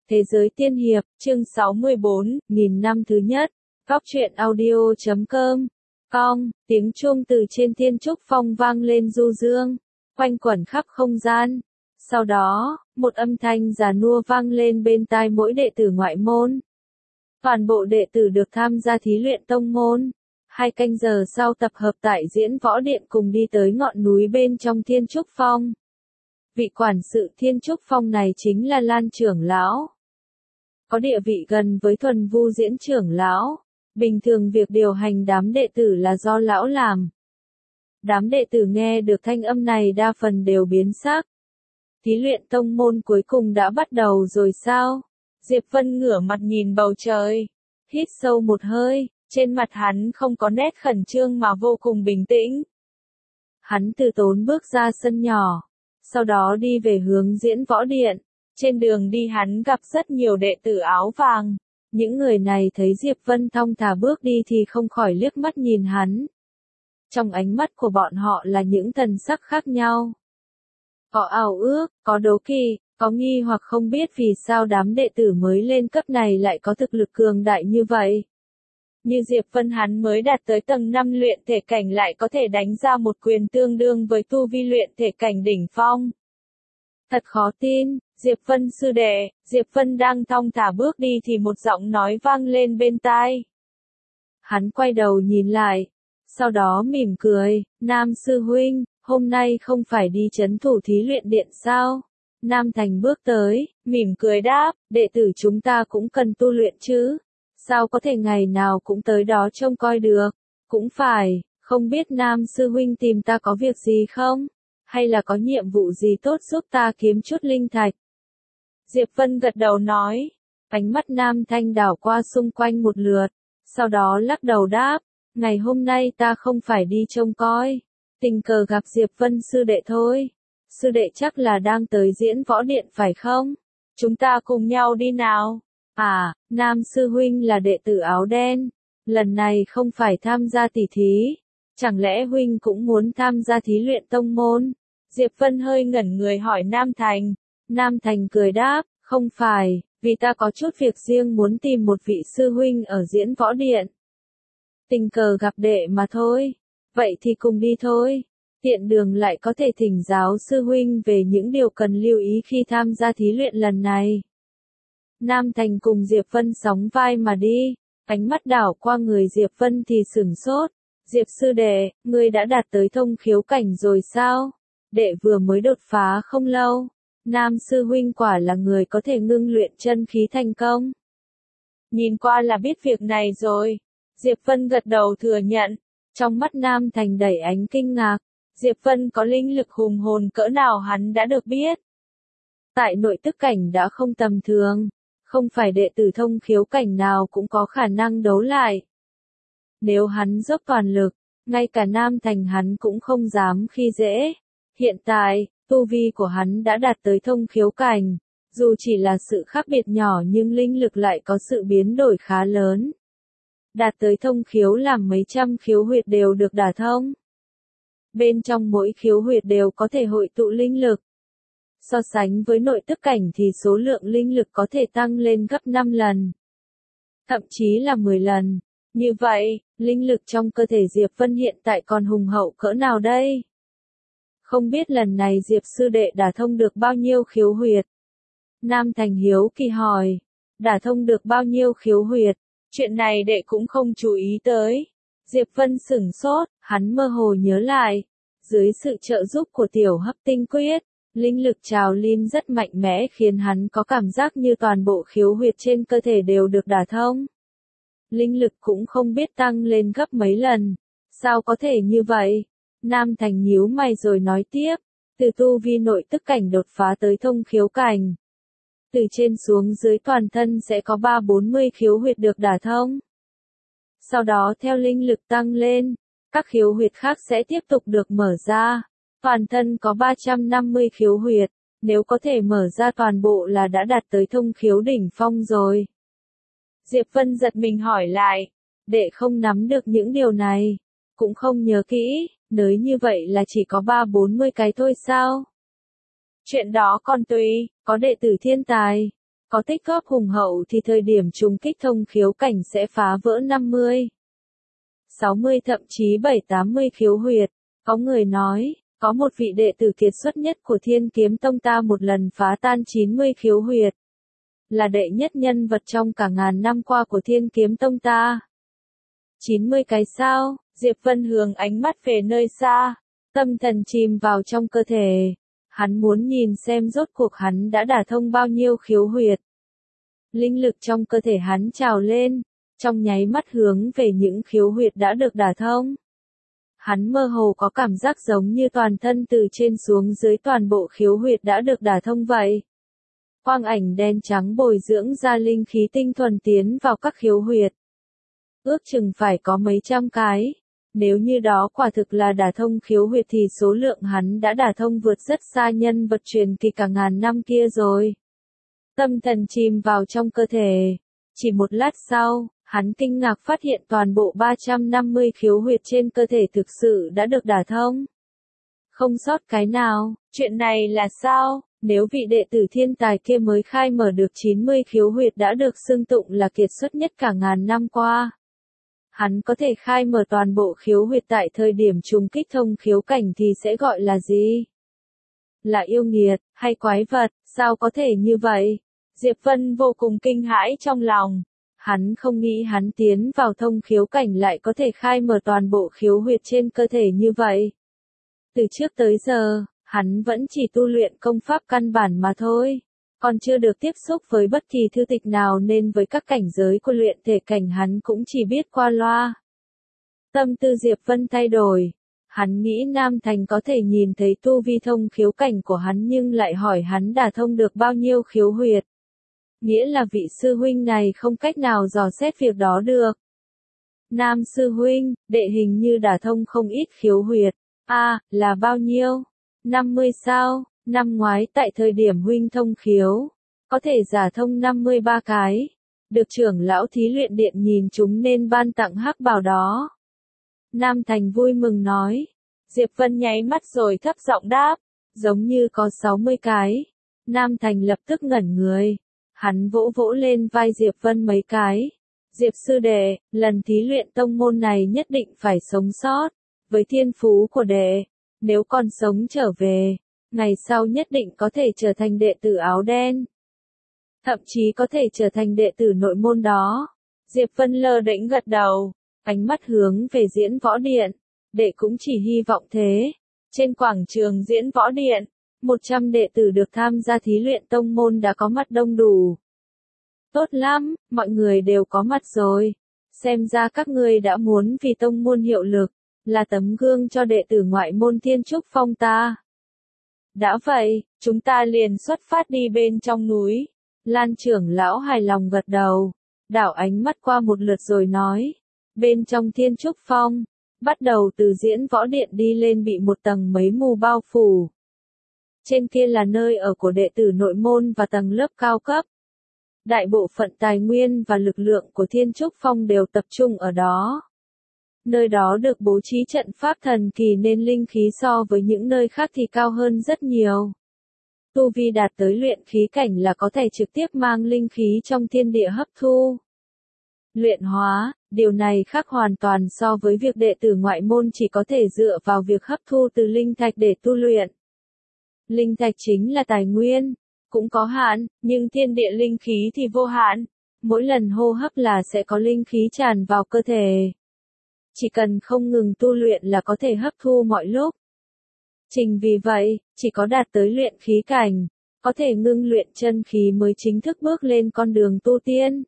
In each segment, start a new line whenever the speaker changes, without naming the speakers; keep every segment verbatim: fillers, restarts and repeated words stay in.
Thế giới tiên hiệp, chương sáu mươi bốn, nghìn năm thứ nhất, góc truyện audio chấm com, com, tiếng chuông từ trên thiên trúc phong vang lên du dương, quanh quẩn khắp không gian. Sau đó, một âm thanh già nua vang lên bên tai mỗi đệ tử ngoại môn. Toàn bộ đệ tử được tham gia thí luyện tông môn. Hai canh giờ sau tập hợp tại diễn võ điện cùng đi tới ngọn núi bên trong thiên trúc phong. Vị quản sự thiên trúc phong này chính là Lan trưởng lão. Có địa vị gần với Thuần Vu diễn trưởng lão. Bình thường việc điều hành đám đệ tử là do lão làm. Đám đệ tử nghe được thanh âm này đa phần đều biến sắc. Thí luyện tông môn cuối cùng đã bắt đầu rồi sao? Diệp Vân ngửa mặt nhìn bầu trời. Hít sâu một hơi, trên mặt hắn không có nét khẩn trương mà vô cùng bình tĩnh. Hắn từ tốn bước ra sân nhỏ. Sau đó đi về hướng diễn võ điện. Trên đường đi hắn gặp rất nhiều đệ tử áo vàng. Những người này thấy Diệp Vân thong thả bước đi thì không khỏi liếc mắt nhìn hắn. Trong ánh mắt của bọn họ là những thần sắc khác nhau. Có ao ước, có đố kỵ, có nghi hoặc không biết vì sao đám đệ tử mới lên cấp này lại có thực lực cường đại như vậy. Như Diệp Vân hắn mới đạt tới tầng năm luyện thể cảnh lại có thể đánh ra một quyền tương đương với tu vi luyện thể cảnh đỉnh phong. Thật khó tin, Diệp Vân sư đệ, Diệp Vân đang thong thả bước đi thì một giọng nói vang lên bên tai. Hắn quay đầu nhìn lại, sau đó mỉm cười, Nam sư huynh, hôm nay không phải đi trấn thủ thí luyện điện sao? Nam Thành bước tới, mỉm cười đáp, đệ tử chúng ta cũng cần tu luyện chứ, sao có thể ngày nào cũng tới đó trông coi được, cũng phải, không biết Nam sư huynh tìm ta có việc gì không? Hay là có nhiệm vụ gì tốt giúp ta kiếm chút linh thạch? Diệp Vân gật đầu nói, ánh mắt Nam Thanh đảo qua xung quanh một lượt, sau đó lắc đầu đáp, ngày hôm nay ta không phải đi trông coi, tình cờ gặp Diệp Vân sư đệ thôi. Sư đệ chắc là đang tới diễn võ điện phải không? Chúng ta cùng nhau đi nào. À, Nam sư huynh là đệ tử áo đen, lần này không phải tham gia tỷ thí. Chẳng lẽ huynh cũng muốn tham gia thí luyện tông môn? Diệp Vân hơi ngẩn người hỏi Nam Thành. Nam Thành cười đáp, không phải, vì ta có chút việc riêng muốn tìm một vị sư huynh ở diễn võ điện. Tình cờ gặp đệ mà thôi. Vậy thì cùng đi thôi. Tiện đường lại có thể thỉnh giáo sư huynh về những điều cần lưu ý khi tham gia thí luyện lần này. Nam Thành cùng Diệp Vân sóng vai mà đi. Ánh mắt đảo qua người Diệp Vân thì sửng sốt. Diệp sư đệ, ngươi đã đạt tới thông khiếu cảnh rồi sao? Đệ vừa mới đột phá không lâu. Nam sư huynh quả là người có thể ngưng luyện chân khí thành công. Nhìn qua là biết việc này rồi. Diệp Vân gật đầu thừa nhận. Trong mắt Nam Thành đầy ánh kinh ngạc. Diệp Vân có linh lực hùng hồn cỡ nào hắn đã được biết. Tại nội tức cảnh đã không tầm thường. Không phải đệ tử thông khiếu cảnh nào cũng có khả năng đấu lại. Nếu hắn dốc toàn lực, ngay cả Nam Thành hắn cũng không dám khi dễ. Hiện tại, tu vi của hắn đã đạt tới thông khiếu cảnh. Dù chỉ là sự khác biệt nhỏ nhưng linh lực lại có sự biến đổi khá lớn. Đạt tới thông khiếu làm mấy trăm khiếu huyệt đều được đả thông. Bên trong mỗi khiếu huyệt đều có thể hội tụ linh lực. So sánh với nội tức cảnh thì số lượng linh lực có thể tăng lên gấp năm lần. Thậm chí là mười lần. Như vậy, linh lực trong cơ thể Diệp Vân hiện tại còn hùng hậu cỡ nào đây? Không biết lần này Diệp sư đệ đả thông được bao nhiêu khiếu huyệt? Nam Thành hiếu kỳ hỏi. Đả thông được bao nhiêu khiếu huyệt? Chuyện này đệ cũng không chú ý tới. Diệp Vân sửng sốt, hắn mơ hồ nhớ lại. Dưới sự trợ giúp của tiểu hấp tinh quyết, linh lực trào lên rất mạnh mẽ khiến hắn có cảm giác như toàn bộ khiếu huyệt trên cơ thể đều được đả thông. Linh lực cũng không biết tăng lên gấp mấy lần. Sao có thể như vậy? Nam Thành nhíu mày rồi nói tiếp. Từ tu vi nội tức cảnh đột phá tới thông khiếu cảnh. Từ trên xuống dưới toàn thân sẽ có ba bốn mươi khiếu huyệt được đả thông. Sau đó theo linh lực tăng lên, các khiếu huyệt khác sẽ tiếp tục được mở ra. Toàn thân có ba trăm năm mươi khiếu huyệt, nếu có thể mở ra toàn bộ là đã đạt tới thông khiếu đỉnh phong rồi. Diệp Vân giật mình hỏi lại, đệ không nắm được những điều này, cũng không nhớ kỹ, nếu như vậy là chỉ có ba bốn mươi cái thôi sao? Chuyện đó còn tùy, có đệ tử thiên tài, Có tích góp hùng hậu thì thời điểm trùng kích thông khiếu cảnh sẽ phá vỡ năm mươi, sáu mươi thậm chí bảy tám mươi khiếu huyệt. Có người nói, có một vị đệ tử kiệt xuất nhất của Thiên Kiếm Tông ta một lần phá tan chín mươi khiếu huyệt. Là đệ nhất nhân vật trong cả ngàn năm qua của Thiên Kiếm Tông ta. chín mươi cái sao? Diệp Vân hướng ánh mắt về nơi xa, tâm thần chìm vào trong cơ thể. Hắn muốn nhìn xem rốt cuộc hắn đã đả thông bao nhiêu khiếu huyệt. Linh lực trong cơ thể hắn trào lên, trong nháy mắt hướng về những khiếu huyệt đã được đả thông. Hắn mơ hồ có cảm giác giống như toàn thân từ trên xuống dưới toàn bộ khiếu huyệt đã được đả thông vậy. Quang ảnh đen trắng bồi dưỡng ra linh khí tinh thuần tiến vào các khiếu huyệt. Ước chừng phải có mấy trăm cái. Nếu như đó quả thực là đả thông khiếu huyệt thì số lượng hắn đã đả thông vượt rất xa nhân vật truyền kỳ cả ngàn năm kia rồi. Tâm thần chìm vào trong cơ thể. Chỉ một lát sau, hắn kinh ngạc phát hiện toàn bộ ba trăm năm mươi khiếu huyệt trên cơ thể thực sự đã được đả thông. Không sót cái nào, chuyện này là sao? Nếu vị đệ tử thiên tài kia mới khai mở được chín mươi khiếu huyệt đã được xưng tụng là kiệt xuất nhất cả ngàn năm qua. Hắn có thể khai mở toàn bộ khiếu huyệt tại thời điểm trùng kích thông khiếu cảnh thì sẽ gọi là gì? Là yêu nghiệt, hay quái vật, sao có thể như vậy? Diệp Vân vô cùng kinh hãi trong lòng. Hắn không nghĩ hắn tiến vào thông khiếu cảnh lại có thể khai mở toàn bộ khiếu huyệt trên cơ thể như vậy. Từ trước tới giờ, hắn vẫn chỉ tu luyện công pháp căn bản mà thôi. Còn chưa được tiếp xúc với bất kỳ thư tịch nào nên với các cảnh giới của luyện thể cảnh hắn cũng chỉ biết qua loa. Tâm tư Diệp Vân thay đổi. Hắn nghĩ Nam Thành có thể nhìn thấy tu vi thông khiếu cảnh của hắn nhưng lại hỏi hắn đả thông được bao nhiêu khiếu huyệt. Nghĩa là vị sư huynh này không cách nào dò xét việc đó được. Nam sư huynh, đệ hình như đả thông không ít khiếu huyệt. A, à, là bao nhiêu? năm mươi sao? Năm ngoái tại thời điểm huynh thông khiếu, có thể giả thông năm mươi ba cái. Được trưởng lão thí luyện điện nhìn chúng nên ban tặng hắc bào đó. Nam Thành vui mừng nói. Diệp Vân nháy mắt rồi thấp giọng đáp. Giống như có sáu mươi cái. Nam Thành lập tức ngẩn người. Hắn vỗ vỗ lên vai Diệp Vân mấy cái. Diệp sư đệ, lần thí luyện tông môn này nhất định phải sống sót. Với thiên phú của đệ, nếu còn sống trở về, ngày sau nhất định có thể trở thành đệ tử áo đen. Thậm chí có thể trở thành đệ tử nội môn đó. Diệp Vân lơ đễnh gật đầu, ánh mắt hướng về diễn võ điện. Đệ cũng chỉ hy vọng thế. Trên quảng trường diễn võ điện, một trăm đệ tử được tham gia thí luyện tông môn đã có mặt đông đủ. Tốt lắm, mọi người đều có mặt rồi. Xem ra các ngươi đã muốn vì tông môn hiệu lực, là tấm gương cho đệ tử ngoại môn Thiên Trúc Phong ta. Đã vậy, chúng ta liền xuất phát đi bên trong núi. Lan trưởng lão hài lòng gật đầu, đảo ánh mắt qua một lượt rồi nói. Bên trong Thiên Trúc Phong, bắt đầu từ diễn võ điện đi lên bị một tầng mấy mù bao phủ. Trên kia là nơi ở của đệ tử nội môn và tầng lớp cao cấp. Đại bộ phận tài nguyên và lực lượng của Thiên Trúc Phong đều tập trung ở đó. Nơi đó được bố trí trận pháp thần kỳ nên linh khí so với những nơi khác thì cao hơn rất nhiều. Tu vi đạt tới luyện khí cảnh là có thể trực tiếp mang linh khí trong thiên địa hấp thu. Luyện hóa, điều này khác hoàn toàn so với việc đệ tử ngoại môn chỉ có thể dựa vào việc hấp thu từ linh thạch để tu luyện. Linh thạch chính là tài nguyên, cũng có hạn, nhưng thiên địa linh khí thì vô hạn. Mỗi lần hô hấp là sẽ có linh khí tràn vào cơ thể. Chỉ cần không ngừng tu luyện là có thể hấp thu mọi lúc. Chính vì vậy, chỉ có đạt tới luyện khí cảnh, có thể ngưng luyện chân khí mới chính thức bước lên con đường tu tiên.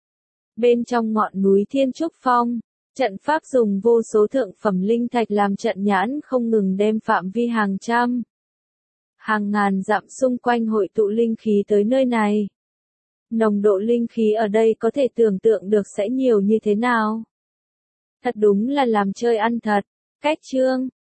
Bên trong ngọn núi Thiên Trúc Phong, trận pháp dùng vô số thượng phẩm linh thạch làm trận nhãn không ngừng đem phạm vi hàng trăm, hàng ngàn dặm xung quanh hội tụ linh khí tới nơi này. Nồng độ linh khí ở đây có thể tưởng tượng được sẽ nhiều như thế nào. Thật đúng là làm chơi ăn thật. Cách chương